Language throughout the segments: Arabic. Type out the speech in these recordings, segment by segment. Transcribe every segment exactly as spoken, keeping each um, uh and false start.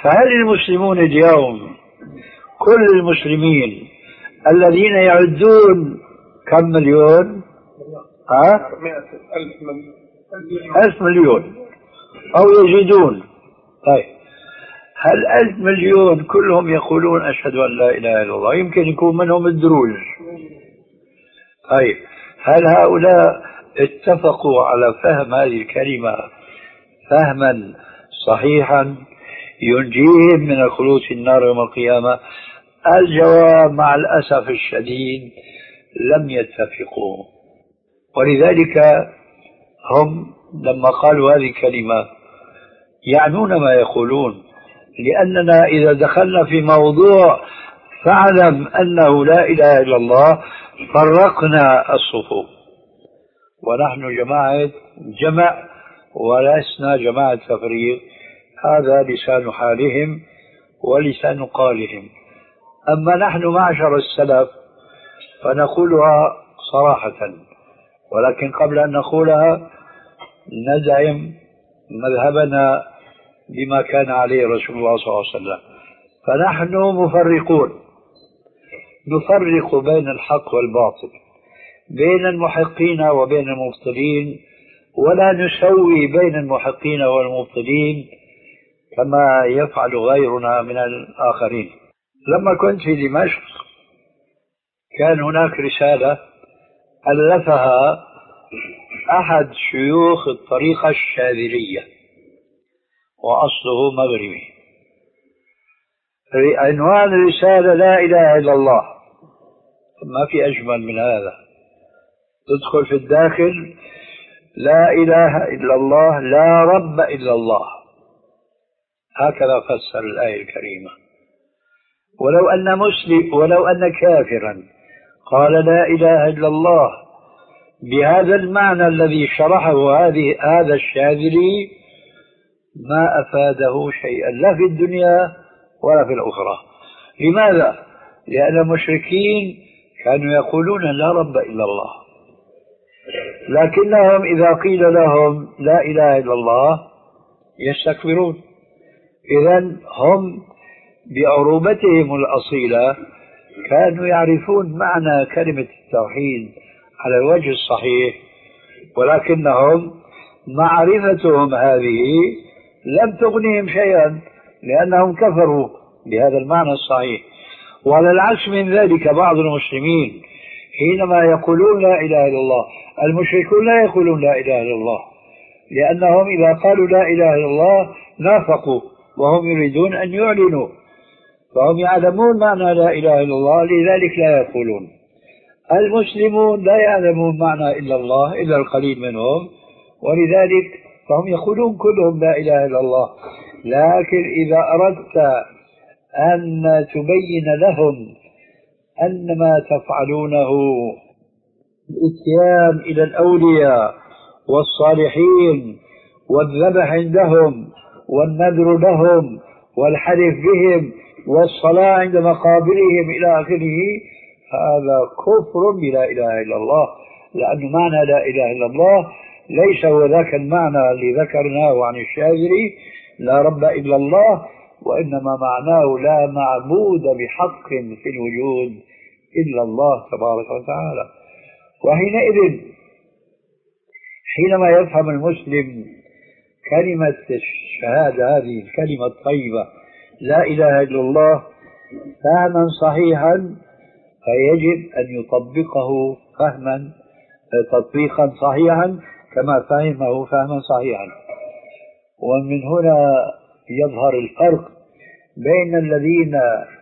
فهل المسلمون اليوم كل المسلمين الذين يعدون كم مليون؟ ها؟ ألف مليون أو يزيدون. طيب هل ألف مليون كلهم يقولون أشهد أن لا إله إلا الله؟ يمكن يكون منهم الدروز. طيب هل هؤلاء اتفقوا على فهم هذه الكلمة فهما صحيحا ينجيهم من الخلود في النار يوم القيامة؟ الجواب مع الأسف الشديد لم يتفقوا. ولذلك هم لما قالوا هذه الكلمة يعنون ما يقولون، لأننا إذا دخلنا في موضوع فاعلم أنه لا إله إلا الله فرقنا الصفوف، ونحن جماعة جمع ولسنا جماعة تفريق. هذا لسان حالهم ولسان قالهم. أما نحن معشر السلف فنقولها صراحة، ولكن قبل أن نقولها ندعم مذهبنا بما كان عليه رسول الله صلى الله عليه وسلم. فنحن مفرقون، نفرق بين الحق والباطل، بين المحقين وبين المبطلين، ولا نسوي بين المحقين والمبطلين كما يفعل غيرنا من الآخرين. لما كنت في دمشق كان هناك رسالة ألفها أحد شيوخ الطريقة الشاذلية وأصله مغربي. عنوان الرسالة لا إله إلا الله. ما في أجمل من هذا. تدخل في الداخل لا إله إلا الله لا رب إلا الله، هكذا فسر الآية الكريمة. ولو أن مسلم ولو أن كافرا قال لا إله إلا الله بهذا المعنى الذي شرحه هذه هذا الشاذلي ما أفاده شيئا لا في الدنيا ولا في الأخرى. لماذا؟ لأن المشركين كانوا يقولون لا رب إلا الله، لكنهم إذا قيل لهم لا إله إلا الله يستكبرون. إذن هم بعروبتهم الأصيلة كانوا يعرفون معنى كلمة التوحيد على الوجه الصحيح، ولكنهم معرفتهم هذه لم تغنيهم شيئا لأنهم كفروا بهذا المعنى الصحيح. وعلى العكس من ذلك بعض المسلمين حينما يقولون لا إله إلا الله، المشركون لا يقولون لا إله إلا الله، لأنهم إذا قالوا لا إله إلا الله نافقوا وهم يريدون أن يعلنوا، فهم يعلمون معنى لا إله إلا الله لذلك لا يقولون. المسلمون لا يعلمون معنى إلا الله إلا القليل منهم، ولذلك فهم يقولون كلهم لا إله إلا الله. لكن إذا أردت أن تبين لهم أن ما تفعلونه الإتيان إلى الأولياء والصالحين والذبح عندهم والنذر لهم والحلف بهم والصلاة عند مقابرهم إلى آخره، هذا كفر بلا إله إلا الله، لأن معنى لا إله إلا الله ليس هو ذاك المعنى اللي ذكرناه عن الشاذلي لا رب إلا الله، وإنما معناه لا معبود بحق في الوجود إلا الله تبارك وتعالى. وحينئذ حينما يفهم المسلم كلمة الشهادة هذه الكلمة الطيبة لا إله إلا الله فهما صحيحا، فيجب أن يطبقه فهما تطبيقا صحيحا كما فهمه فهما صحيحا. ومن هنا يظهر الفرق بين الذين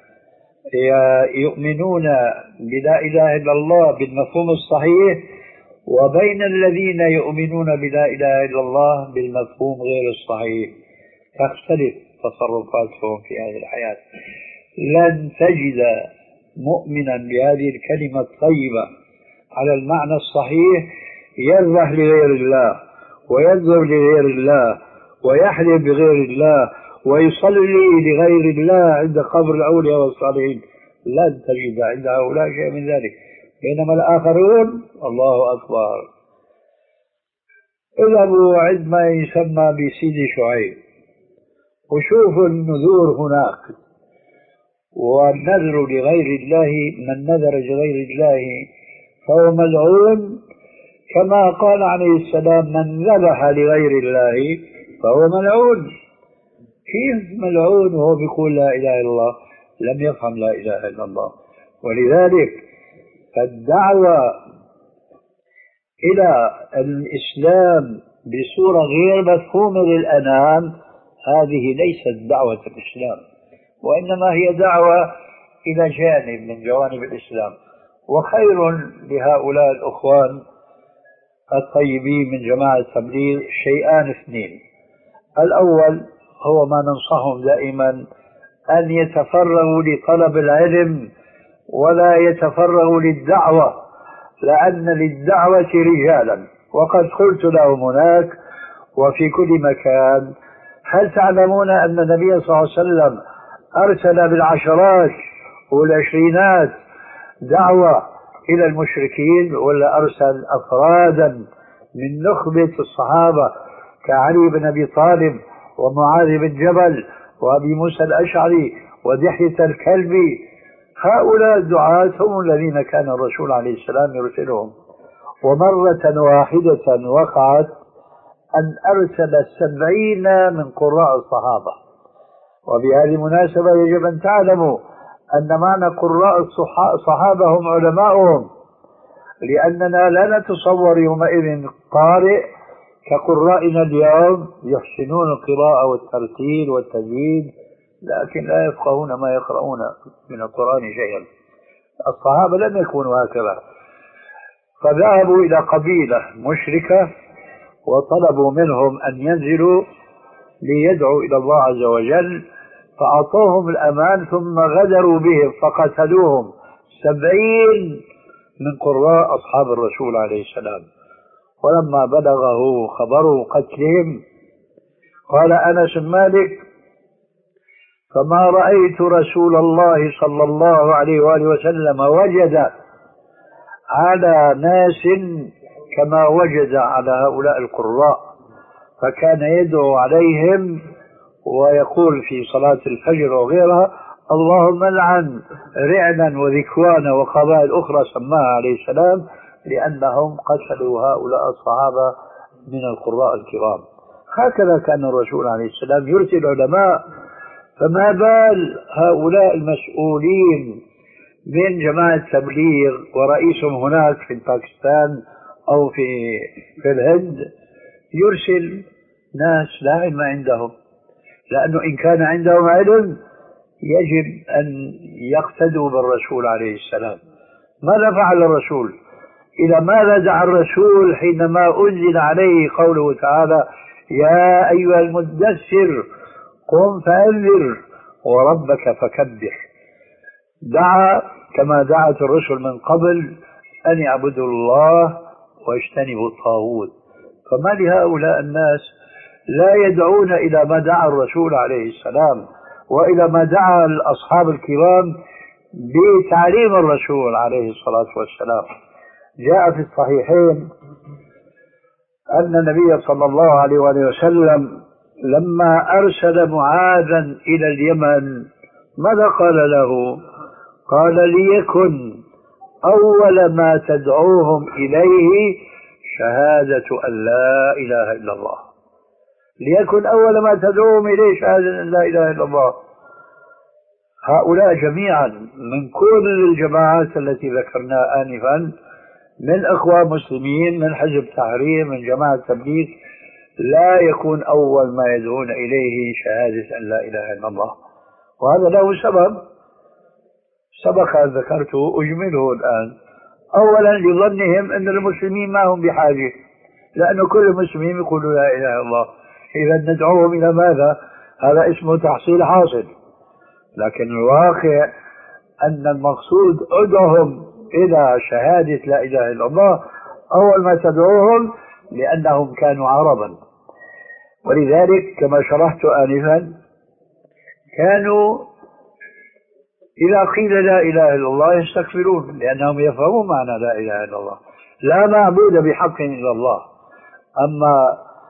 يؤمنون بلا إله إلا الله بالمفهوم الصحيح وبين الذين يؤمنون بلا إله إلا الله بالمفهوم غير الصحيح. تختلف تصرفاتهم في هذه الحياة. لن تجد مؤمنا بهذه الكلمة الطيبة على المعنى الصحيح يذبح لغير الله ويذبح لغير الله ويحلف بغير الله ويصلي لغير الله عند قبر الأولياء والصالحين. لن تجد عند هؤلاء شيء من ذلك. بينما الآخرون الله أكبر، اذهبوا عند ما يسمى بسيدي شعيب وشوفوا النذور هناك. والنذر لغير الله، من نذر لغير الله فهو ملعون، كما قال عليه السلام من ذبح لغير الله فهو ملعون. كيف ملعون وهو بيقول لا إله إلا الله؟ لم يفهم لا إله إلا الله. ولذلك فالدعوة إلى الإسلام بصورة غير مفهومة للأنام هذه ليست دعوة الإسلام، وإنما هي دعوة إلى جانب من جوانب الإسلام. وخير لهؤلاء الأخوان الطيبين من جماعة التبليغ شيئان اثنين: الأول هو ما ننصحهم دائما أن يتفرغوا لطلب العلم ولا يتفرغوا للدعوة، لأن للدعوة رجالا. وقد قلت لهم هناك وفي كل مكان: هل تعلمون أن النبي صلى الله عليه وسلم أرسل بالعشرات والعشرينات دعوة إلى المشركين، ولا أرسل أفرادا من نخبة الصحابة كعلي بن أبي طالب ومعاذ بن جبل وأبي موسى الأشعري ودحية الكلبي؟ هؤلاء الدعاة هم الذين كان الرسول عليه السلام يرسلهم. ومرة واحدة وقعت أن أرسل سبعين من قراء الصحابة. وبهذه المناسبة يجب أن تعلموا أن معنى قراء الصحابة هم علماؤهم، لأننا لا نتصور يومئذ قارئ كقرائنا اليوم يحسنون القراءة والترتيل والتجويد، لكن لا يفقهون ما يقرؤون من القرآن شيئا. الصحابة لم يكونوا هكذا، فذهبوا إلى قبيلة مشركة وطلبوا منهم أن ينزلوا ليدعوا إلى الله عز وجل، فأعطوهم الأمان ثم غدروا بهم فقتلوهم سبعين من قراء أصحاب الرسول عليه السلام. ولما بلغه خبر قتلهم قال أنس بن مالك: فما رأيت رسول الله صلى الله عليه وآله وسلم وجد على ناس كما وجد على هؤلاء القراء، فكان يدعو عليهم ويقول في صلاة الفجر وغيرها: اللهم لعن رعلا وذكوانا وقبائل أخرى سماها عليه السلام، لأنهم قتلوا هؤلاء الصحابة من القراء الكرام. هكذا كان الرسول عليه السلام يرسل علماء، فما بال هؤلاء المسؤولين من جماعة التبليغ ورئيسهم هناك في باكستان أو في في الهند يرسل ناس لا علم عندهم، لأنه إن كان عندهم علم يجب أن يقتدوا بالرسول عليه السلام. ماذا فعل الرسول؟ إلى ماذا دعا الرسول حينما أنزل عليه قوله تعالى: يا أيها المدثر قم فأنذر وربك فكبر؟ دعا كما دعت الرسل من قبل أن يعبدوا الله واجتنبوا الطاغوت. فما لهؤلاء الناس لا يدعون إلى ما دعا الرسول عليه السلام وإلى ما دعا الأصحاب الكرام بتعليم الرسول عليه الصلاة والسلام؟ جاء في الصحيحين أن النبي صلى الله عليه وآله وسلم لما أرسل معاذا إلى اليمن ماذا قال له؟ قال: ليكن أول ما تدعوهم إليه شهادة أن لا إله إلا الله. ليكن أول ما تدعوهم إليه شهادة أن لا إله إلا الله. هؤلاء جميعا من كل الجماعات التي ذكرناها آنفا، من إخوان مسلمين، من حزب تحرير، من جماعة تبليغ، لا يكون أول ما يدعون إليه شهادة أن لا إله إلا الله. وهذا له سبب سبق أن ذكرته أجمله الآن. أولا لظنهم أن المسلمين ما هم بحاجة، لأن كل المسلمين يقولوا لا إله إلا الله، إذا ندعوهم إلى ماذا؟ هذا اسمه تحصيل حاصل. لكن الواقع أن المقصود ادعهم إلى شهادة لا إله إلا الله أول ما تدعوهم، لأنهم كانوا عربا. ولذلك كما شرحت آنفا كانوا إذا قيل لا إله إلا الله يستكبرون، لأنهم يفهمون معنى لا إله إلا الله، لا معبود بحق إلا الله. أما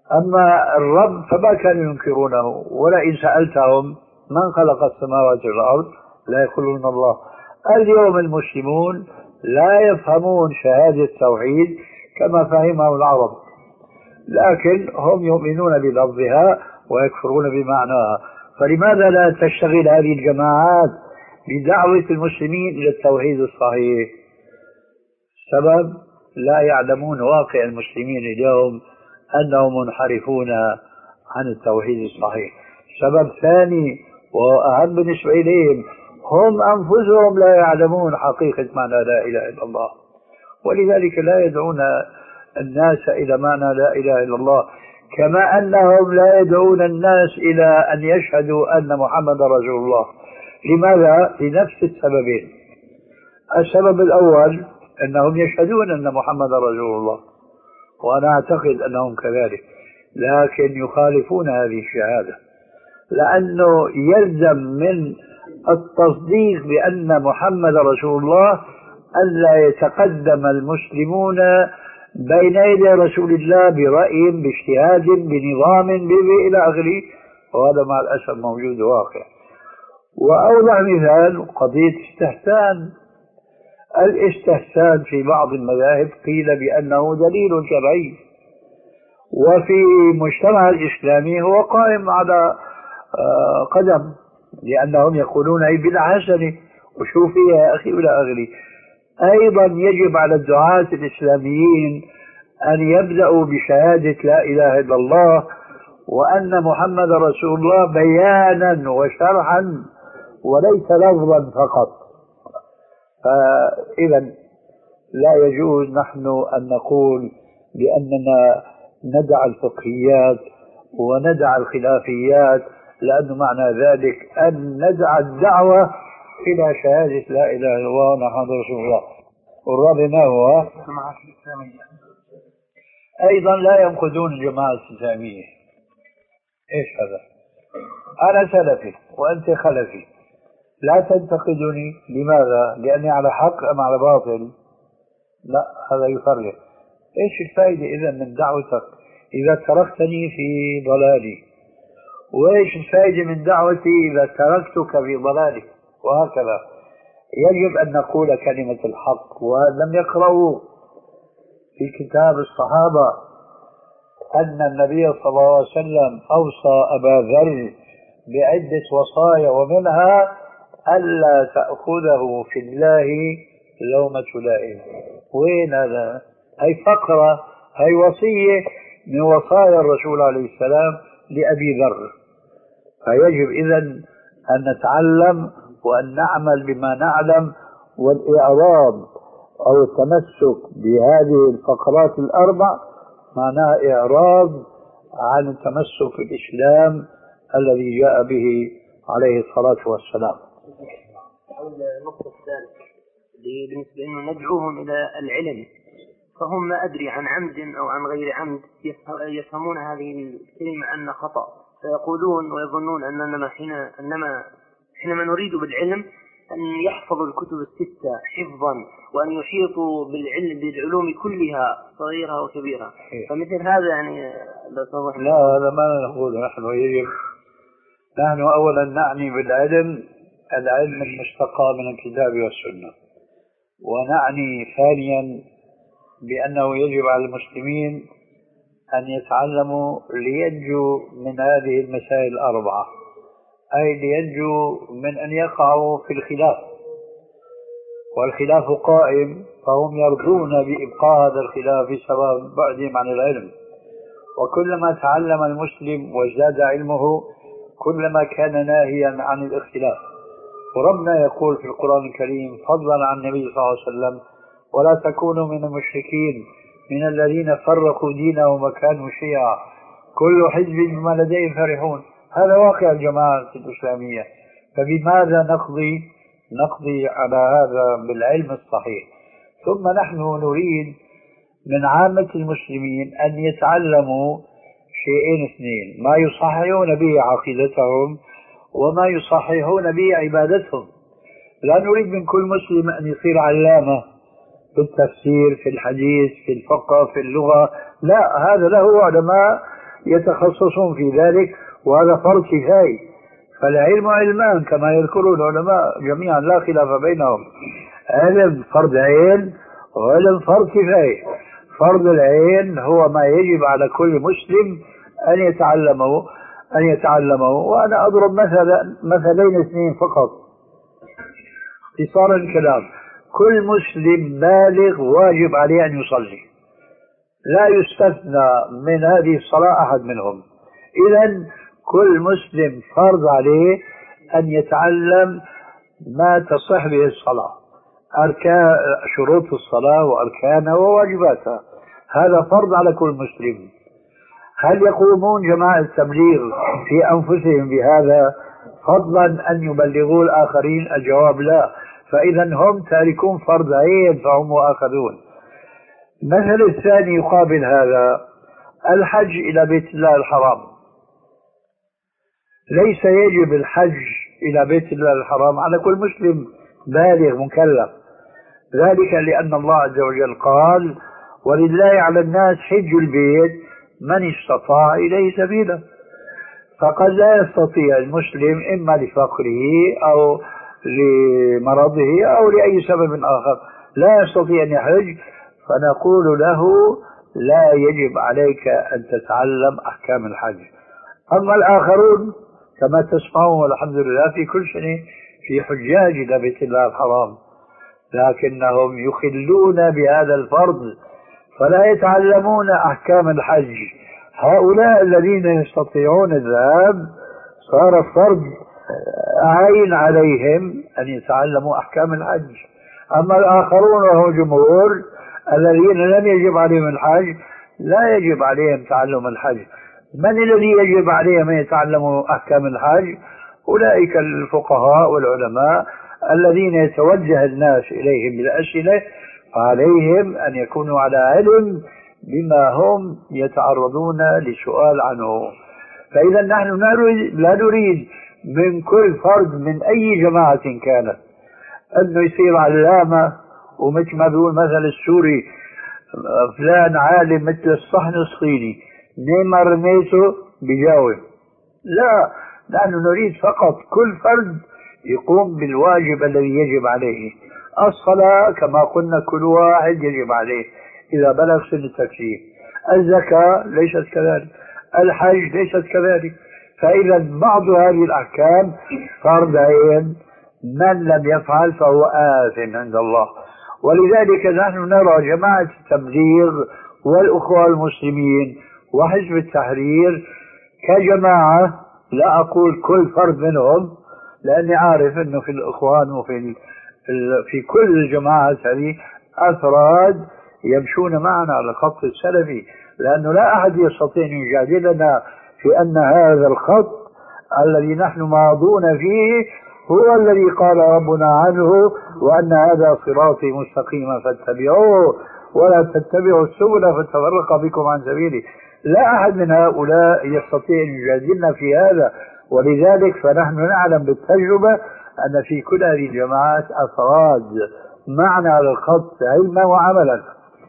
أما الرب فما كانوا ينكرونه، ولئن سألتهم من خلق السماوات والأرض لا يقولون الله. اليوم المسلمون لا يفهمون شهادة التوحيد كما فهمه العرب، لكن هم يؤمنون بلفظها ويكفرون بمعناها. فلماذا لا تشتغل هذه الجماعات بدعوة المسلمين إلى التوحيد الصحيح؟ سبب لا يعلمون واقع المسلمين اليوم أنهم منحرفون عن التوحيد الصحيح. سبب ثاني وأهم بالنسبة إليهم، هم أنفسهم لا يعلمون حقيقة معنى لا إله إلا الله، ولذلك لا يدعون الناس إلى معنى لا إله إلا الله، كما أنهم لا يدعون الناس إلى أن يشهدوا أن محمد رسول الله. لماذا؟ لنفس السببين. السبب الأول أنهم يشهدون أن محمد رسول الله، وأنا أعتقد أنهم كذلك، لكن يخالفون هذه الشهادة، لأنه يلزم من التصديق بأن محمد رسول الله ألا يتقدم المسلمون بين يدي رسول الله برأي باجتهاد بنظام به إلى آخره، وهذا مع الأسف موجود واقع. وأوضح مثال قضية الاستحسان. الاستحسان في بعض المذاهب قيل بأنه دليل شرعي، وفي المجتمع الإسلامي هو قائم على قدم، لأنهم يقولون أي بالحسنة وشوف فيها يا أخي إلى آخره. أيضا يجب على الدعاة الإسلاميين أن يبدأوا بشهادة لا إله إلا الله وأن محمد رسول الله بيانا وشرحا وليس لفظا فقط. فإذا لا يجوز نحن أن نقول بأننا ندع الفقهيات وندع الخلافيات، لأن معنى ذلك أن ندع الدعوة إلى شهادة لا إله إلا الله محمد رسول الله. والرابع ما هو؟ أيضا لا ينقدون الجماعة الإسلامية. إيش هذا؟ أنا سلفي وأنت خلفي، لا تنتقدني. لماذا؟ لأني على حق أم على باطل؟ لا، هذا يفرق. إيش الفائدة إذا من دعوتك إذا تركتني في ضلالي؟ وإيش الفائدة من دعوتي إذا تركتك في ضلالك؟ وهكذا يجب أن نقول كلمة الحق. ولم يقرأوا في كتاب الصحابة أن النبي صلى الله عليه وسلم أوصى أبا ذر بعدة وصايا، ومنها ألا تأخذه في الله لومة لائم. وين هذا؟ هي فقرة، هي وصية من وصايا الرسول عليه السلام لأبي ذر. فيجب إذن أن نتعلم وأن نعمل بما نعلم، والإعراض أو التمسك بهذه الفقرات الأربع معناه إعراض عن التمسك بالإسلام الذي جاء به عليه الصلاة والسلام. النقطة الثالثة بالنسبة إنه ندعوهم إلى العلم، فهم ما أدري عن عمد أو عن غير عمد يفهمون هذه الكلمة أن خطأ، فيقولون ويظنون أننا حين أنما حينما نريد بالعلم أن يحفظوا الكتب الستة حفظا، وأن يحيطوا بالعلم بالعلوم كلها صغيرها وكبيرها. فمثل هذا يعني لا، هذا ما نقول نحن. يجب نحن أولا نعني بالعلم العلم المستقى من الكتاب والسنة، ونعني ثانيا بأنه يجب على المسلمين أن يتعلموا لينجوا من هذه المسائل الأربعة، أي لينجوا من أن يقعوا في الخلاف، والخلاف قائم، فهم يرضون بإبقاء هذا الخلاف بسبب بعدهم عن العلم. وكلما تعلم المسلم وازداد علمه كلما كان ناهيا عن الاختلاف. وربنا يقول في القرآن الكريم فضلا عن النبي صلى الله عليه وسلم: ولا تكونوا من المشركين من الذين فرقوا دينهم وكانوا شيعا كل حزب بما لديهم فرحون. هذا واقع الجماعة الإسلامية. فبماذا نقضي نقضي على هذا؟ بالعلم الصحيح. ثم نحن نريد من عامة المسلمين أن يتعلموا شيئين اثنين: ما يصححون به عقيدتهم وما يصححون به عبادتهم. لا نريد من كل مسلم أن يصير علامة في التفسير، في الحديث، في الفقه، في اللغة. لا، هذا له علماء يتخصصون في ذلك، وهذا فرض كفاية. فالعلم علمان كما يذكر العلماء جميعا لا خلاف بينهم، علم فرض عين وعلم فرض كفاية. فرض العين هو ما يجب على كل مسلم أن يتعلمه أن يتعلمه وأنا أضرب مثلا مثلين اثنين فقط اختصارا الكلام. كل مسلم بالغ واجب عليه أن يصلي، لا يستثنى من هذه الصلاة أحد منهم. إذن كل مسلم فرض عليه أن يتعلم ما تصح به الصلاة، أركان شروط الصلاة وأركانها وواجباتها، هذا فرض على كل مسلم. هل يقومون جماعة التبليغ في أنفسهم بهذا فضلا أن يبلغوا الآخرين؟ الجواب لا. فإذا هم تاركون فرض عين فهم مؤاخذون. المثل الثاني يقابل هذا، الحج إلى بيت الله الحرام. ليس يجب الحج إلى بيت الله الحرام على كل مسلم بالغ مكلف، ذلك لأن الله عز وجل قال: ولله على الناس حج البيت من استطاع إليه سبيلا. فقد لا يستطيع المسلم إما لفقره أو لمرضه أو لأي سبب آخر لا يستطيع أن يحج، فنقول له لا يجب عليك أن تتعلم أحكام الحج. أما الآخرون كما تسمعون والحمد لله في كل سنة في حجاج إلى بيت الله الحرام، لكنهم يخلون بهذا الفرض فلا يتعلمون أحكام الحج. هؤلاء الذين يستطيعون الذهاب صار فرض عين عليهم أن يتعلموا أحكام الحج. أما الآخرون وهو جمهور الذين لم يجب عليهم الحج لا يجب عليهم تعلم الحج. من الذي يجب عليهم أن يتعلموا أحكام الحج؟ أولئك الفقهاء والعلماء الذين يتوجه الناس إليهم بالأسئلة، فعليهم أن يكونوا على علم بما هم يتعرضون لسؤال عنه. فإذا نحن لا نريد من كل فرد من أي جماعة كانت أنه يصير علامة، ومثل ما بيقول مثل السوري فلان عالم مثل الصحن الصيني نيما رميته بجاوب. لا، نحن نريد فقط كل فرد يقوم بالواجب الذي يجب عليه. الصلاة كما قلنا كل واحد يجب عليه إذا بلغ سن التكليف. الزكاة ليست كذلك، الحج ليست كذلك. فإذا بعض هذه الأحكام فرض عين، من لم يفعل فهو آثم عند الله. ولذلك نحن نرى جماعة التبليغ والأخوة المسلمين وحزب التحرير كجماعة، لا أقول كل فرد منهم لأني عارف أنه في الإخوان وفي في كل الجماعات هذه أفراد يمشون معنا على الخط السلفي، لأنه لا أحد يستطيع أن يجادلنا في أن هذا الخط الذي نحن ماضون فيه هو الذي قال ربنا عنه: وأن هذا صراطي مستقيما فاتبعوه ولا تتبعوا السبل فتفرق بكم عن سبيله. لا أحد من هؤلاء يستطيع أن يجادلنا في هذا. ولذلك فنحن نعلم بالتجربة أن في كل هذه الجماعات أفراد معنا على الخط علما وعملا،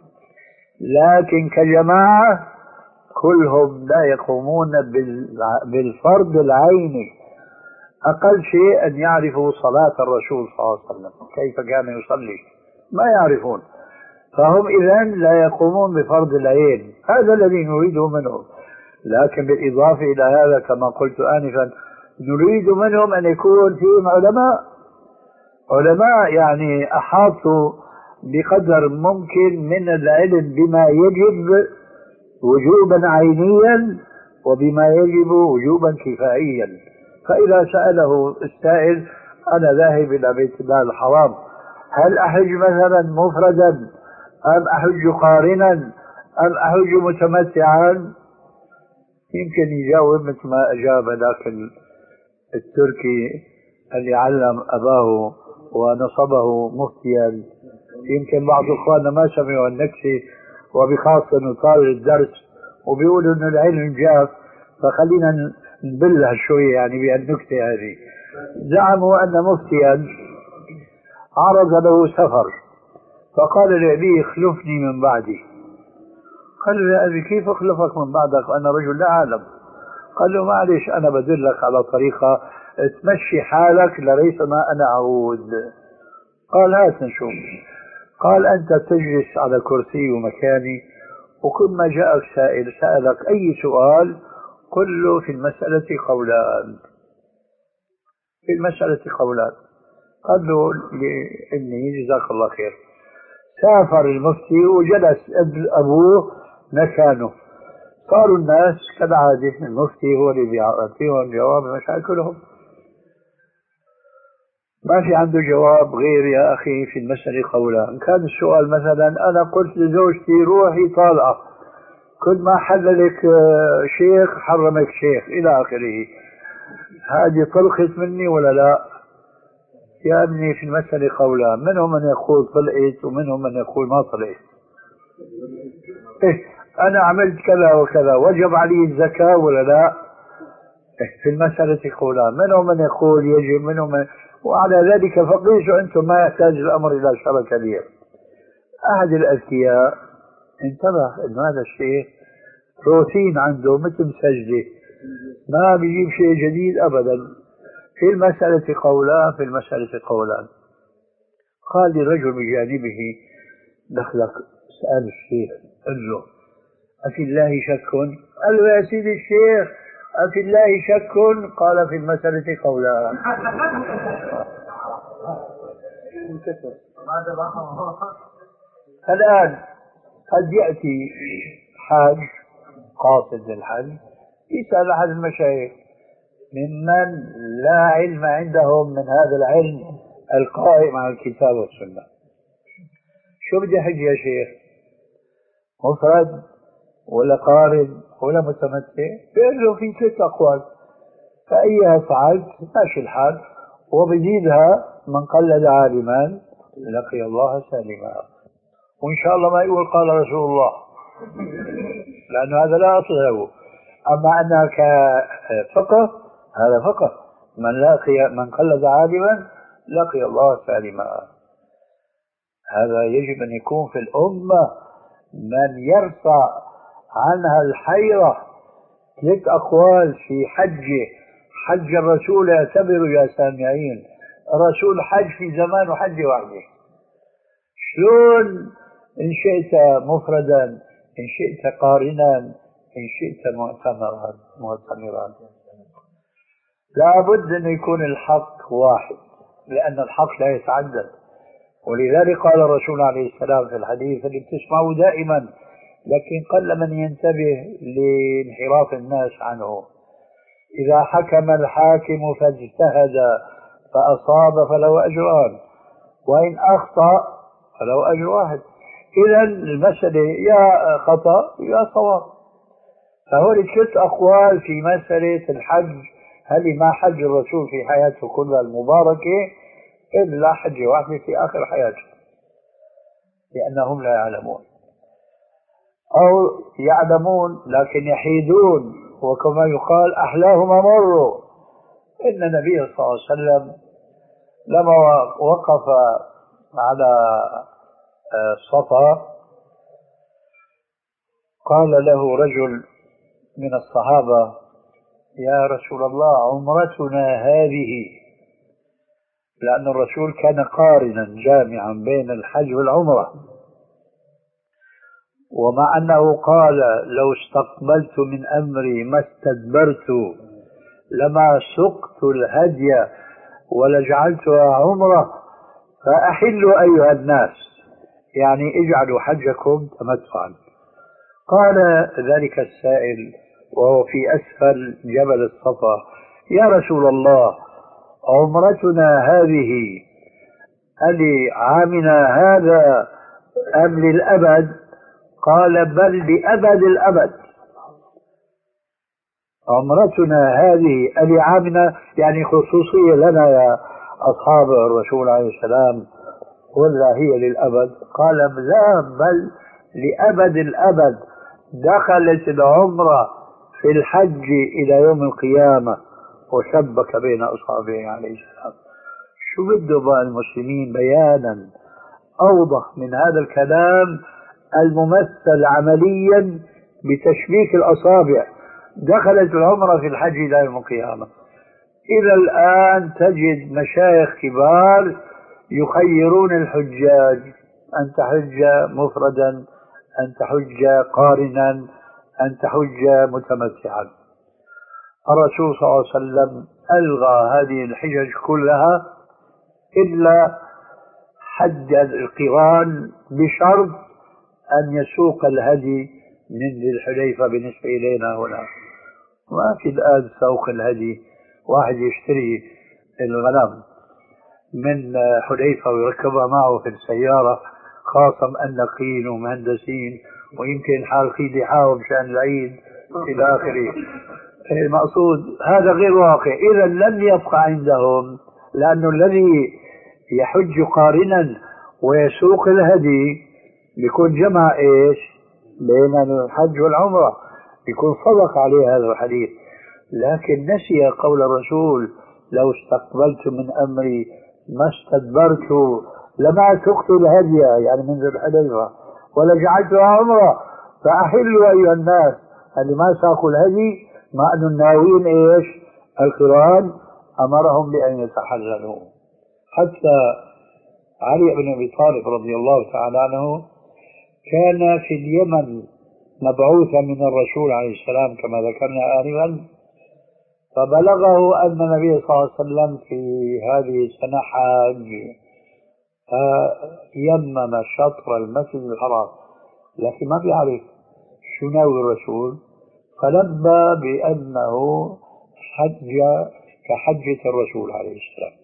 لكن كجماعة كلهم لا يقومون بالفرض العيني. أقل شيء أن يعرفوا صلاة الرسول صلى الله عليه وسلم كيف كان يصلي، ما يعرفون، فهم إذن لا يقومون بفرض العين. هذا الذي نريده منهم. لكن بالإضافة إلى هذا كما قلت آنفا نريد منهم أن يكون فيهم علماء علماء يعني أحاطوا بقدر ممكن من العلم بما يجب وجوبا عينيا وبما يجب وجوبا كفائيا. فإذا سأله السائل: أنا ذاهب إلى بيت الله الحرام، هل أحج مثلا مفردا أم أحج قارنا أم أحج متمتعا؟ يمكن يجاوب مثل ما أجاب ذاك التركي اللي علم أباه ونصبه مفتيا. يمكن بعض إخواننا ما سمعوا النكتة، وبخاصة أنه طالب الدرس وبيقولوا أنه العلم جاف، فخلينا نبلها شوية يعني بهالنكتة هذه. زعموا أن مفتيا عرض له سفر فقال لأبيه: اخلفني من بعدي. قال له يا أبي كيف أخلفك من بعدك وأنا رجل لا أعلم؟ قال له معلش أنا بدلك على طريقة تمشي حالك لريث ما أنا أعود. قال هات نشوف. قال أنت تجلس على كرسي ومكاني، وكل ما جاءك سائل سألك أي سؤال قل له في المسألة قولان، في المسألة قولان. قال له لابني جزاك الله خير. سافر المفتي وجلس أبوه مكانه، صاروا الناس كالعادة المفتي هو اللي بيعطيهم جواب مشاكلهم، ما في عنده جواب غير يا أخي في المسألة قولان. كان السؤال مثلا أنا قلت لزوجتي روحي طالعة، كل ما حللك شيخ حرمك شيخ إلى آخره، هذه طلقت مني ولا لا؟ يا ابني في المسألة قولان، منهم من يقول طلقت ومنهم من يقول ما طلقت. إيه أنا عملت كذا وكذا وجب علي الزكاة ولا لا؟ إيه في المسألة قولان، منهم من يقول يجب، منهم من... وعلى ذلك فقيسوا أنتم، ما يحتاج الأمر إلى شرع كبير. أحد الأذكياء انتبه أن هذا الشيء روتين عنده مثل مسجلة، ما بيجيب شيء جديد أبدا. في المسألة قولان، في المسألة قولان. قال لي رجل بجانبه دخلك سأل الشيخ قال له أفي الله شك؟ قال له يا سيدي الشيخ أفي الله شك؟ قال في المسألة قولان. الآن قد يأتي حاج قاصد للحج يسأل أحد المشايخ ممن لا علم عندهم من هذا العلم القائم على الكتاب والسنة، شو بدي حج يا شيخ؟ مفرد ولا قارن ولا متمتع؟ بيقول له في ثلاث أقوال، فأيها فعلت ماشي الحال، وبزيدها من قلد عالما لقي الله سالما، وإن شاء الله ما يقول قال رسول الله لأنه هذا لا أصل له. أما أنها كفقه هذا فقه، من لقي من قلد عالما لقي الله سالما. هذا يجب أن يكون في الأمة من يرفع عنها الحيرة. ثلاث أقوال في حجه، حج الرسول اعتبروا يا سامعين، الرسول حج في زمان وحج وحده، شلون إن شئت مفردا، إن شئت قارنا، إن شئت معتمرا معتمرا. لا بد أن يكون الحق واحد، لأن الحق لا يتعدد. ولذلك قال الرسول عليه السلام في الحديث اللي بتسمعه دائما لكن قل من ينتبه لانحراف الناس عنه: إذا حكم الحاكم فاجتهد فأصاب فله أجران، وإن أخطأ فله أجر واحد. إذا المسألة يا خطأ يا صواب. فهول ثلاث أقوال في مسألة الحج، هل ما حج الرسول في حياته كلها المباركة إلا حج واحد في آخر حياته، لأنهم لا يعلمون أو يعلمون لكن يحيدون، وكما يقال أحلاهم مروا. إن النبي صلى الله عليه وسلم لما وقف على الصفا قال له رجل من الصحابة: يا رسول الله عمرتنا هذه، لأن الرسول كان قارنا جامعا بين الحج والعمرة، ومع أنه قال لو استقبلت من أمري ما استدبرت لما سقت الهدي ولجعلتها عمرة، فأحلوا أيها الناس، يعني اجعلوا حجكم تمتعا. قال ذلك السائل وهو في أسفل جبل الصفا: يا رسول الله عمرتنا هذه ألي عامنا هذا أم للأبد؟ قال: بل لأبد الأبد. عمرتنا هذه ألي عامنا يعني خصوصية لنا يا أصحاب الرسول عليه السلام، ولا هي للأبد؟ قال: لا، بل لأبد الأبد. دخلت العمرة في الحج إلى يوم القيامة، وشبك بين أصحابه عليه السلام. شو بده بقى المسلمين بيانا أوضح من هذا الكلام الممثل عمليا بتشبيك الأصابع. دخلت العمرة في الحج إلى يوم القيامة. إلى الآن تجد مشايخ كبار يخيرون الحجاج أن تحج مفردا، أن تحج قارنا، أن تحج متمتعا. الرسول صلى الله عليه وسلم ألغى هذه الحجج كلها إلا حج القران بشرط أن يسوق الهدي من ذي الحليفة بالنسبة إلينا هنا. ما في الآن سوق الهدي، واحد يشتري الغنم من حليفة ويركبها معه في السيارة، خاصة النقين ومهندسين ويمكن حالقين لحاهم مشان العيد إلى آخره. المقصود هذا غير واقع. إذا لم يبقى عندهم، لأنه الذي يحج قارنا ويسوق الهدي بيكون جمع إيش بين الحج والعمرة، بيكون صدق عليه هذا الحديث. لكن نسي قول الرسول: لو استقبلت من أمري ما استدبرت لما سقت الهدي، يعني من ذي الحليفة، ولجعلتها عمرة. فأحلوا أيها الناس اللي ما ساقوا الهدي مع أن الناويين إيش القران أمرهم بأن يتحللوا. حتى علي بن أبي طالب رضي الله تعالى عنه كان في اليمن مبعوثا من الرسول عليه السلام كما ذكرنا آنفا، فبلغه أن النبي صلى الله عليه وسلم في هذه السنة حاج، فيمم شطر المسجد الحرام، لكن ما بيعرف شو ناوي الرسول، فلبى بأنه حج كحجة الرسول عليه السلام.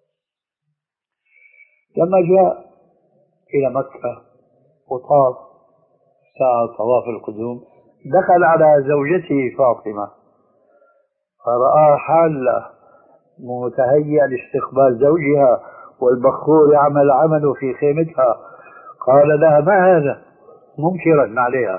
لما جاء إلى مكة وطاف ساعة طواف القدوم، دخل على زوجته فاطمة فرأى حالة متهيئ لاستقبال زوجها والبخور يعمل عمله في خيمتها، قال لها: ما هذا؟ منكرا عليها.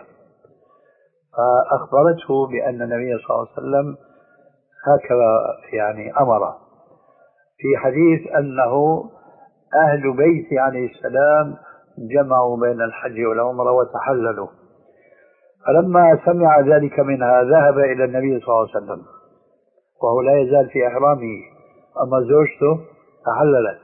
فأخبرته بأن النبي صلى الله عليه وسلم هكذا يعني أمر في حديث أنه أهل بيت عليه السلام جمعوا بين الحج والعمرة وتحللوا. فلما سمع ذلك منها ذهب إلى النبي صلى الله عليه وسلم وهو لا يزال في إحرامه، أما زوجته تحللت.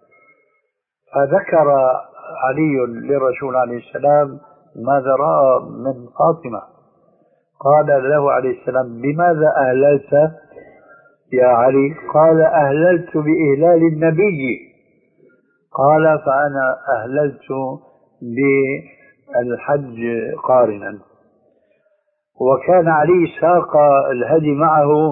فذكر علي للرسول عليه السلام ماذا رأى من فاطمة، قال له عليه السلام: بماذا أهللت يا علي؟ قال: أهللت بإهلال النبي. قال: فأنا أهللت بالحج قارنا. وكان علي ساق الهدي معه،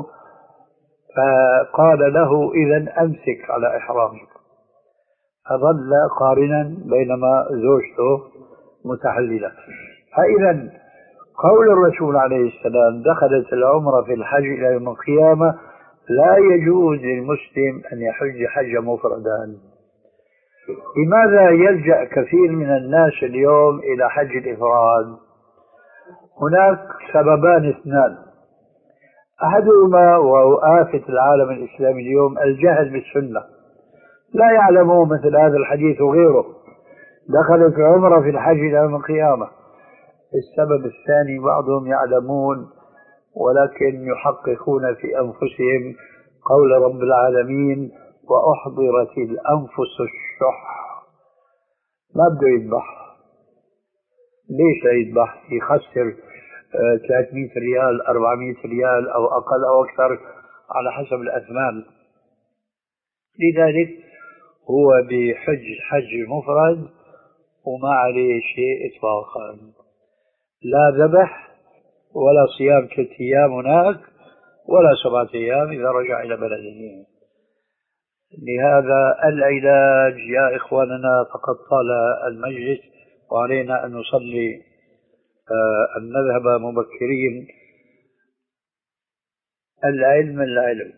فقال له: إذن أمسك على إحرامك. فظل قارنا بينما زوجته متحللة. فإذا قول الرسول عليه السلام: دخلت العمرة في الحج إلى يوم القيامة، لا يجوز للمسلم أن يحج حج مفردا. لماذا يلجأ كثير من الناس اليوم إلى حج الإفراد؟ هناك سببان اثنان. أحدهما وهو آفة العالم الإسلامي اليوم الجهل بالسنة، لا يعلمون مثل هذا الحديث وغيره: دخلت العمرة في الحج إلى يوم القيامة. السبب الثاني بعضهم يعلمون ولكن يحققون في أنفسهم قول رب العالمين: وأحضرت الأنفس الشح. ما بده يذبح. ليش لا يذبح؟ يخسر ثلاثمئة ريال، أربعمئة ريال أو أقل أو أكثر على حسب الأثمان. لذلك هو بحج حج مفرد وما عليه شيء إطلاقا، لا ذبح ولا صيام ثلاثة أيام هناك ولا سبعة أيام إذا رجع إلى بلده. لهذا العلاج يا إخواننا، فقد طال المجلس وعلينا أن نصلي أن نذهب مبكرين. العلم العلم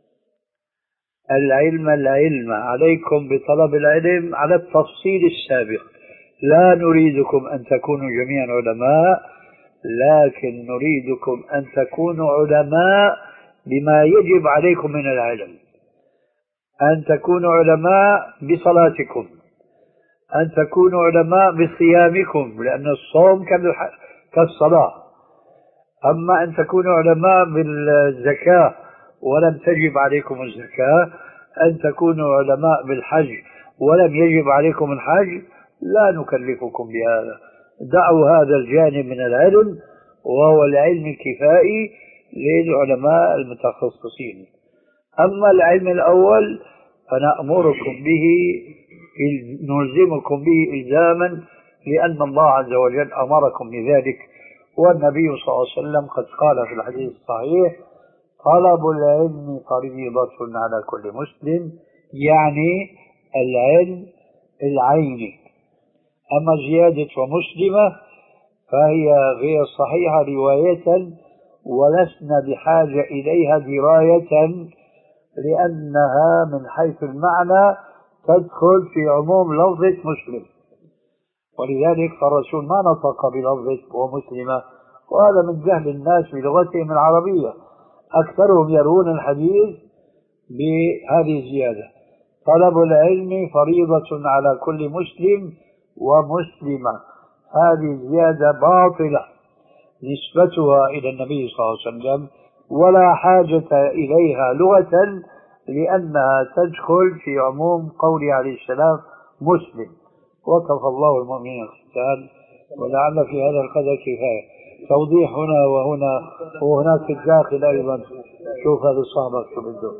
العلم العلم عليكم بطلب العلم على التفصيل السابق. لا نريدكم أن تكونوا جميعا علماء، لكن نريدكم أن تكونوا علماء بما يجب عليكم من العلم. أن تكونوا علماء بصلاتكم، أن تكونوا علماء بصيامكم، لأن الصوم كالصلاة. أما أن تكونوا علماء بالزكاة ولم تجب عليكم الزكاة، أن تكونوا علماء بالحج ولم يجب عليكم الحج، لا نكلفكم بهذا. دعوا هذا الجانب من العلم، وهو العلم الكفائي للعلماء المتخصصين. أما العلم الأول فنأمركم به، نلزمكم به إلزاما، لأن الله عز وجل أمركم بذلك، والنبي صلى الله عليه وسلم قد قال في الحديث الصحيح: طلب العلم فريضة على كل مسلم، يعني العلم العيني. أما زيادة ومسلمة فهي غير صحيحة رواية، ولسنا بحاجة إليها دراية، لأنها من حيث المعنى تدخل في عموم لفظة مسلم، ولذلك فالرسول ما نطق بلفظة ومسلمة، وهذا من جهل الناس بلغتهم العربية. أكثرهم يروون الحديث بهذه الزيادة: طلب العلم فريضة على كل مسلم ومسلمة. هذه الزيادة باطلة نسبتها إلى النبي صلى الله عليه وسلم، ولا حاجة إليها لغة، لأنها تدخل في عموم قوله عليه السلام مسلم. وكفى الله المؤمنين القتال، ولعل في هذا القدر كفاية. توضيح هنا وهنا وهناك في الداخل أيضا. شوف هذا صاحبك شو بده.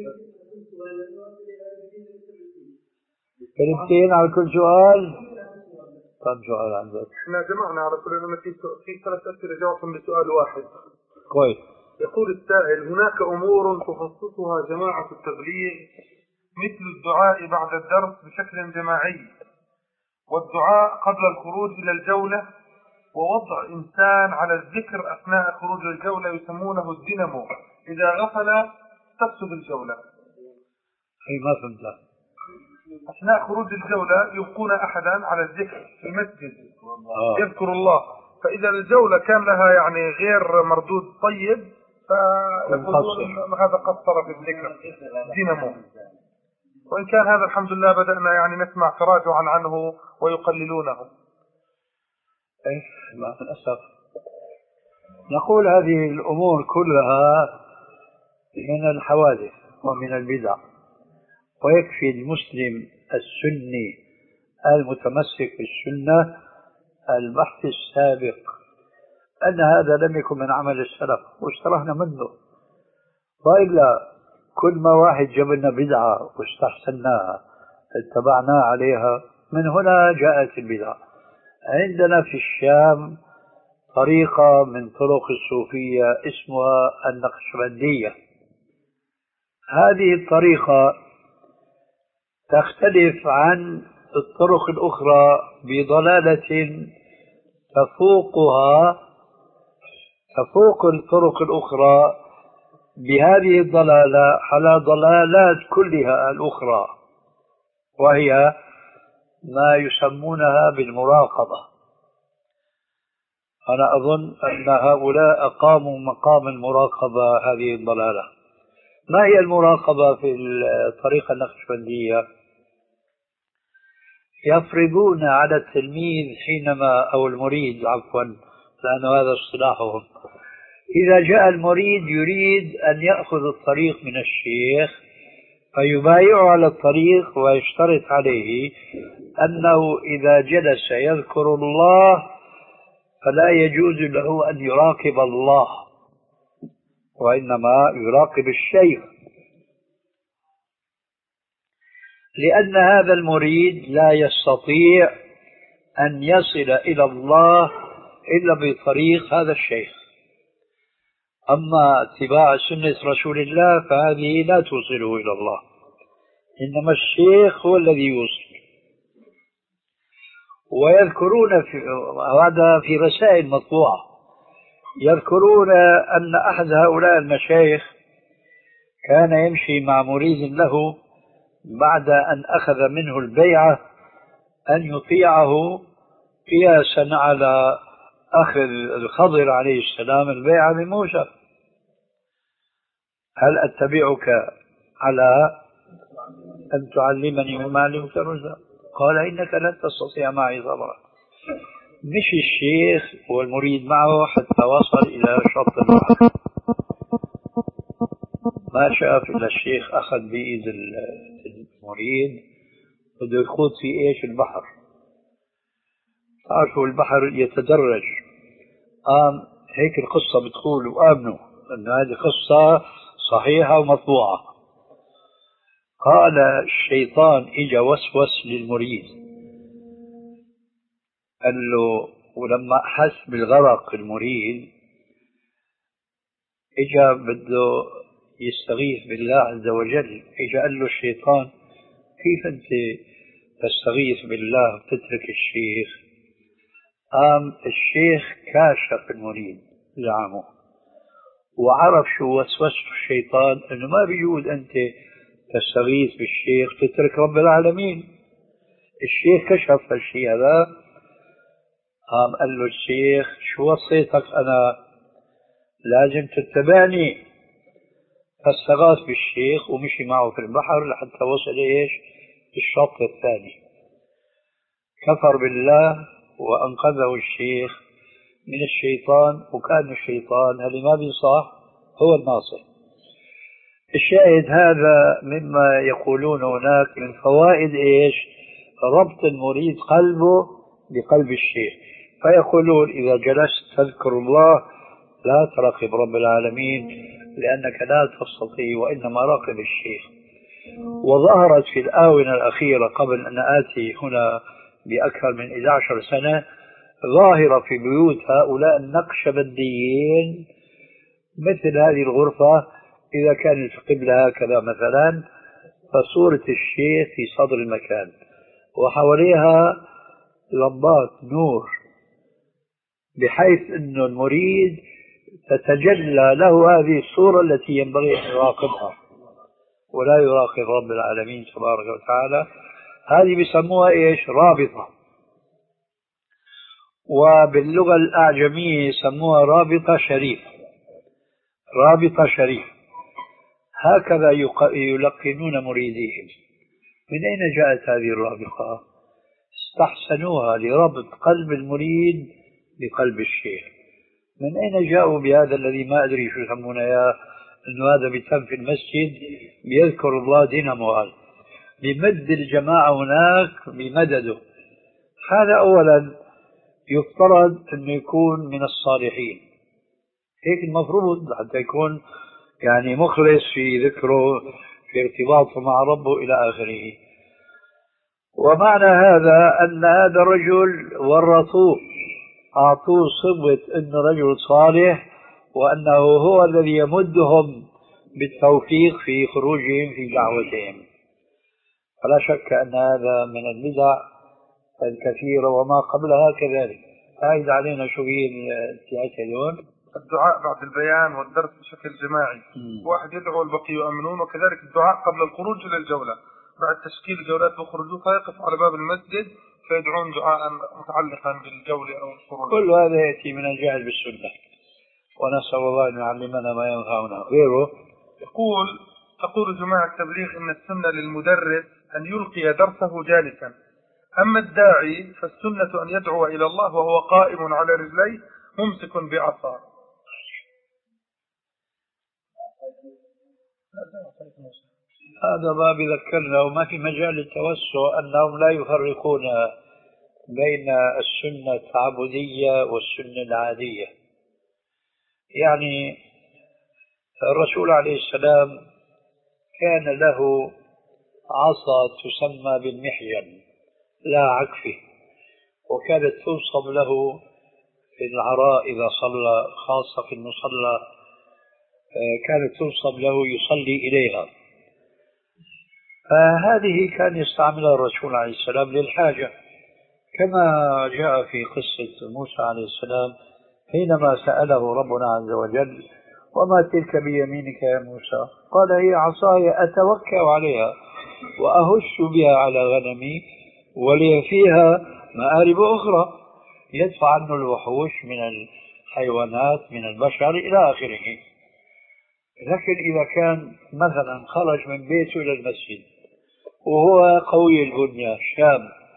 كلمتين على كل سؤال. كم سؤال عندك؟ احنا جمعنا على كل ما في في ثلاث أسئلة جاوبهم بسؤال واحد. كويس. يقول السائل: هناك أمور تخصصها جماعة التبليغ مثل الدعاء بعد الدرس بشكل جماعي، والدعاء قبل الخروج إلى الجولة، ووضع إنسان على الذكر أثناء خروج الجولة يسمونه الدينامو، إذا غفل تفسد الجولة. أي ما فهمت. أثناء خروج الجولة يبقون أحدا على الذكر في المسجد آه. يذكر الله، فإذا الجولة كان لها يعني غير مردود طيب فيقولون هذا قصر في الذكر دينامو. وإن كان هذا الحمد لله بدأنا يعني نسمع تراجعا عنه ويقللونه. إيه مع الأسف نقول هذه الأمور كلها من الحوادث ومن البدع، ويكفي المسلم السني المتمسك بالسنة البحث السابق أن هذا لم يكن من عمل السلف واشترهنا منه، وإلا كل ما واحد جاب لنا بدعة واستحسناها اتبعناها عليها، من هنا جاءت البدعة. عندنا في الشام طريقة من طرق الصوفية اسمها النقشبندية. هذه الطريقة تختلف عن الطرق الأخرى بضلالة تفوقها تفوق الطرق الأخرى بهذه الضلالة على ضلالات كلها الأخرى، وهي ما يسمونها بالمراقبة. أنا أظن أن هؤلاء أقاموا مقام المراقبة هذه الضلالة. ما هي المراقبة في الطريقة النقشبندية؟ يفرضون على التلميذ حينما أو المريد عفوا لأن هذا اصطلاحهم، إذا جاء المريد يريد أن يأخذ الطريق من الشيخ فيبايع على الطريق ويشترط عليه أنه إذا جلس يذكر الله فلا يجوز له أن يراقب الله، وإنما يراقب الشيخ، لأن هذا المريد لا يستطيع أن يصل إلى الله إلا بطريق هذا الشيخ. أما اتباع سنة رسول الله فهذه لا توصله إلى الله، إنما الشيخ هو الذي يوصل. ويذكرون في هذا في رسائل مطبوعة، يذكرون أن أحد هؤلاء المشايخ كان يمشي مع مريد له بعد أن أخذ منه البيعة أن يطيعه قياسا على أخذ الخضر عليه السلام البيعة بموسى. هل أتبعك على أن تعلمني مما علمت رشدا؟ قال إنك لن تستطيع معي صبرا. مشي الشيخ والمريد معه حتى وصل إلى شط البحر، ما شاف إلا الشيخ أخذ بإيد المريد بده يخوض في إيش البحر. تعرفوا البحر يتدرج. قام هيك القصة بتقول، وآمنوا أن هذه قصة صحيحة ومطبوعة. قال الشيطان إجا وسوس للمريد، قال له، ولما أحس بالغرق المريد إجا بده يستغيث بالله عز وجل. إجا قال له الشيطان كيف أنت تستغيث بالله وتترك الشيخ؟ قام الشيخ كاشف المريد زعمه وعرف شو وسوسه الشيطان، أنه ما بيجوز أنت تستغيث بالشيخ تترك رب العالمين. الشيخ كشف هالشيء هذا. قام قال له الشيخ شو وصيتك أنا؟ لازم تتبعني. فاستغاث بالشيخ ومشي معه في البحر لحتى وصل إيش الشط الثاني. كفر بالله وأنقذه الشيخ من الشيطان، وكان الشيطان اللي ما بينصح هو الناصح. الشاهد هذا مما يقولون هناك من فوائد إيش ربط المريد قلبه بقلب الشيخ. فيقولون إذا جلست تذكر الله لا تراقب رب العالمين لأنك لا تستطيع، وإنما راقب الشيخ. وظهرت في الآونة الأخيرة قبل أن آتي هنا بأكثر من إحدى عشرة سنة ظاهرة في بيوت هؤلاء النقشبنديين مثل هذه الغرفة، إذا كان القبلة هكذا مثلا فصورة الشيخ في صدر المكان وحواليها لمبات نور، بحيث أن المريد تتجلى له هذه الصورة التي ينبغي أن يراقبها ولا يراقب رب العالمين تبارك وتعالى. هذه بيسموها إيش رابطة، وباللغة الأعجمية يسموها رابطة شريف. رابطة شريف هكذا يلقنون مريديهم. من أين جاءت هذه الرابطة؟ استحسنوها لربط قلب المريد بقلب الشيخ. من أين جاءوا بهذا الذي ما أدري شو يسمونه يا أنه هذا بيتم في المسجد بيذكر الله دينامو، بمد الجماعة هناك بمدده. هذا أولا يفترض أنه يكون من الصالحين، هيك المفروض حتى يكون يعني مخلص في ذكره في ارتباطه مع ربه إلى آخره. ومعنى هذا أن هذا الرجل ورثوه، أعطوه صبغة أنه رجل صالح وأنه هو الذي يمدهم بالتوفيق في خروجهم في دعوتهم. فلا شك أن هذا من البدع الكثيرة وما قبلها كذلك. أعيد علينا شو هي التي هذول؟ الدعاء بعد البيان والدرس بشكل جماعي. م. واحد يدعو والبقي يؤمنون، وكذلك الدعاء قبل الخروج إلى الجولة. بعد تشكيل الجولات بخروجوا فيقف على باب المسجد فيدعون دعاء متعلقا بالجولة أو الخروج. كل هذا يأتي من الجهل بالسنة، ونسأل الله أن يعلمنا ما ينفعنا. غيره يقول تقول جماعة التبليغ إن السنة للمدرس أن يلقي درسه جالسا، أما الداعي فالسنة أن يدعو إلى الله وهو قائم على رجليه ممسك بعصا. هذا ما بذكرنا، وما في مجال التوسع أنهم لا يفرقون بين السنة التعبدية والسنة العادية. يعني الرسول عليه السلام كان له عصا تسمى بالمحجن لا عكفه، وكانت تنصب له في العراء إذا صلى، خاصة في المصلى كانت تنصب له يصلي إليها. فهذه كان يستعملها الرسول عليه السلام للحاجة، كما جاء في قصة موسى عليه السلام حينما سأله ربنا عز وجل وما تلك بيمينك يا موسى؟ قال هي عصاي أتوكأ عليها وأهش بها على غنمي ولي فيها مآرب أخرى يدفع عنه الوحوش من الحيوانات من البشر إلى آخره. لكن إذا كان مثلا خرج من بيته إلى المسجد وهو قوي البنية شاب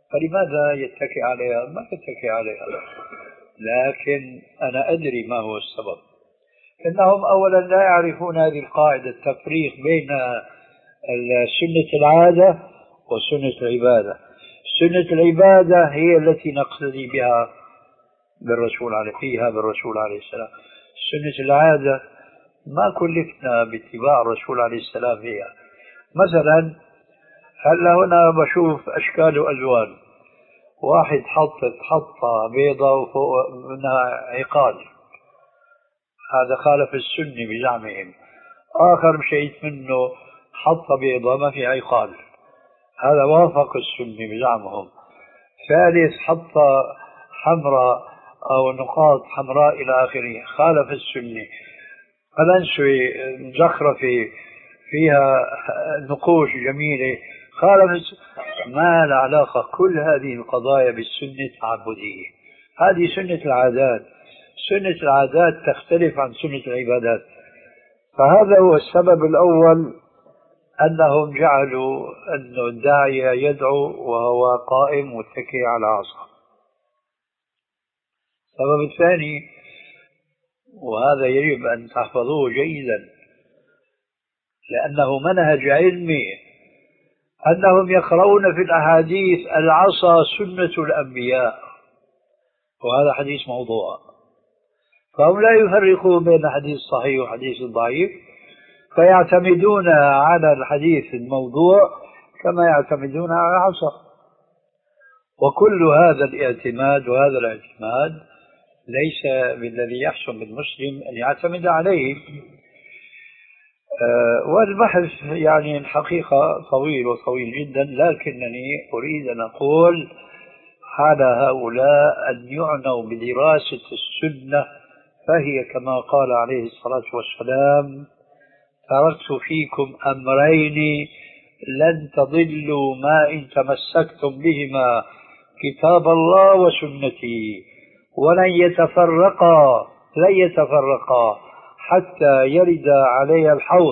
فلماذا يتكئ عليها؟ ما يتكئ عليها، لكن أنا أدري ما هو السبب. إنهم أولا لا يعرفون هذه القاعدة، التفريق بين سنة العادة وسنة العبادة. سنة العبادة هي التي نقتدي بها بالرسول عليه فيها بالرسول عليه السلام. سنة العادة ما كلفنا باتباع الرسول عليه السلام فيها. مثلا هلا هنا بشوف أشكال وألوان، واحد حطت حطة بيضة وفوق منها عقال، هذا خالف السنة بزعمهم. آخر مشيت منه حطة بيضة ما في عقال، هذا وافق السنة بزعمهم. ثالث حطة حمراء أو نقاط حمراء إلى آخره، خالف السنة. قلنسوة مزخرفة فيها نقوش جميلة، خالف. ما له علاقة كل هذه القضايا بالسنة التعبدية، هذه سنة العادات. سنة العادات تختلف عن سنة العبادات. فهذا هو السبب الأول، أنهم جعلوا أن الداعية يدعو وهو قائم متكئ على عصا. السبب الثاني، وهذا يجب أن تحفظوه جيدا لأنه منهج علمي، أنهم يقرؤون في الأحاديث العصا سنة الأنبياء، وهذا حديث موضوع. فهم لا يفرقون بين حديث صحيح وحديث ضعيف، فيعتمدون على الحديث الموضوع كما يعتمدون على العصا. وكل هذا الاعتماد وهذا الاعتماد ليس بالذي يحسن بالمسلم أن يعتمد عليه. أه والبحث يعني الحقيقة طويل وطويل جدا، لكنني أريد أن أقول على هؤلاء أن يعنوا بدراسة السنة، فهي كما قال عليه الصلاة والسلام: تركت فيكم أمرين لن تضلوا ما إن تمسكتم بهما، كتاب الله وسنتي، ولن يتفرقا لن يتفرقا حتى يرد علي الحوض.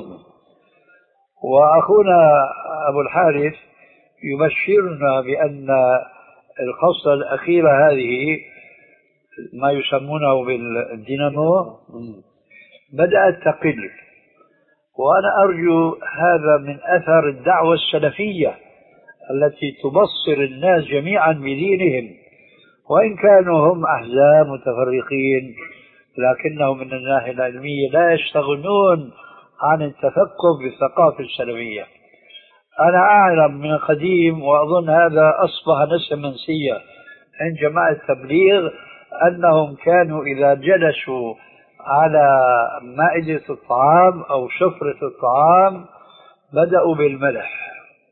وأخونا أبو الحارث يبشرنا بأن الخصلة الأخيرة هذه ما يسمونه بالدينامو بدأت تقل، وأنا أرجو هذا من أثر الدعوة السلفية التي تبصر الناس جميعا بدينهم، وإن كانوا هم أحزاب متفرقين، لكنهم من الناحية العلمية لا يستغنون عن التفقه بالثقافة السلفية. أنا أعلم من قديم، وأظن هذا أصبح نسيا منسيا عند جماعة التبليغ، أنهم كانوا إذا جلسوا على مائدة الطعام أو سفرة الطعام بدأوا بالملح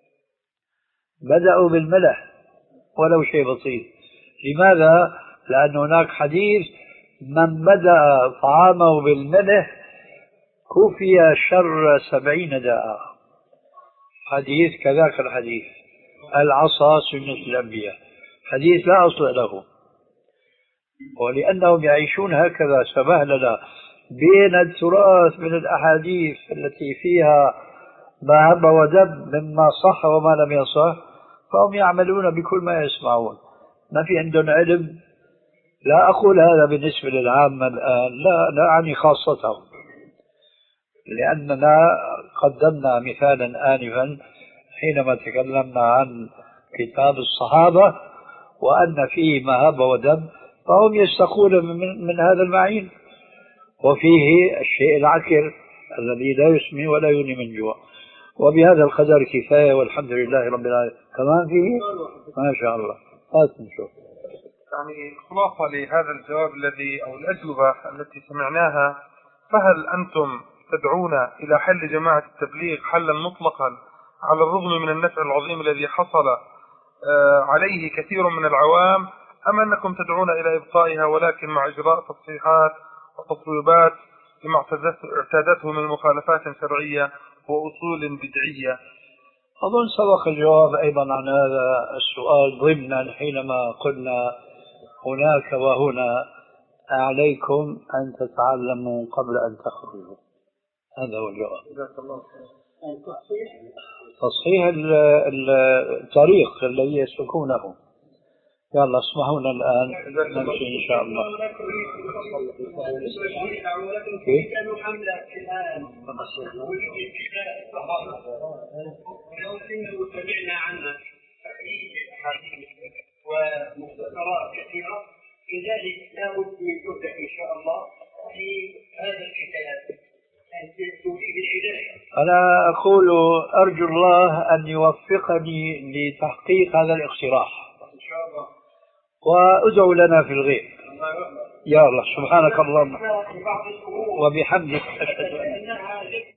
بدأوا بالملح ولو شيء بسيط. لماذا؟ لأن هناك حديث: من بدأ طعامه بالملح كفي شر سبعين داء. حديث كذاك الحديث: العصا سنة الأنبياء، حديث لا أصل له. ولأنهم يعيشون هكذا سبهللة بين التراث من الأحاديث التي فيها ما هب ودب مما صح وما لم يصح، فهم يعملون بكل ما يسمعون، ما في عندهم علم. لا أقول هذا بالنسبة للعامة الآن، لا لا أعني خاصتهم، لأننا قدمنا مثالا آنفا حينما تكلمنا عن كتاب الصحابة وأن فيه ما هب ودب، فهم يستقون من, من هذا المعين، وفيه الشيء العكر الذي لا يسمي ولا يغني من جوع. وبهذا القدر كفاية، والحمد لله رب العالمين. كمان فيه ما شاء الله. هات نشوف. يعني خلاصة لهذا الجواب الذي أو الأجوبة التي سمعناها، فهل أنتم تدعون إلى حل جماعة التبليغ حلا مطلقا على الرغم من النفع العظيم الذي حصل عليه كثير من العوام، أم أنكم تدعون إلى إبقائها ولكن مع إجراء تصحيحات وتصويبات لما اعتادته من مخالفات شرعية وأصول بدعية؟ أظن سبق الجواب أيضا عن هذا السؤال ضمنا حينما قلنا هناك وهنا عليكم أن تتعلموا قبل أن تخرجوا. هذا هو الجواب. تصحيح الطريق الذي يسلكونه. يلا اسمحوا لنا الآن نمشي إن شاء الله. كيف؟ سمعنا عنها ومختصرات كثيرة، لذلك لا بد من جهد إن شاء الله في هذا الكتاب أن تريد العناية. أنا أقول أرجو الله أن يوفقني لتحقيق هذا الاقتراح إن شاء الله، وأدعو لنا في الغيب. يا الله سبحانك اللهم وبحمدك أشهد أن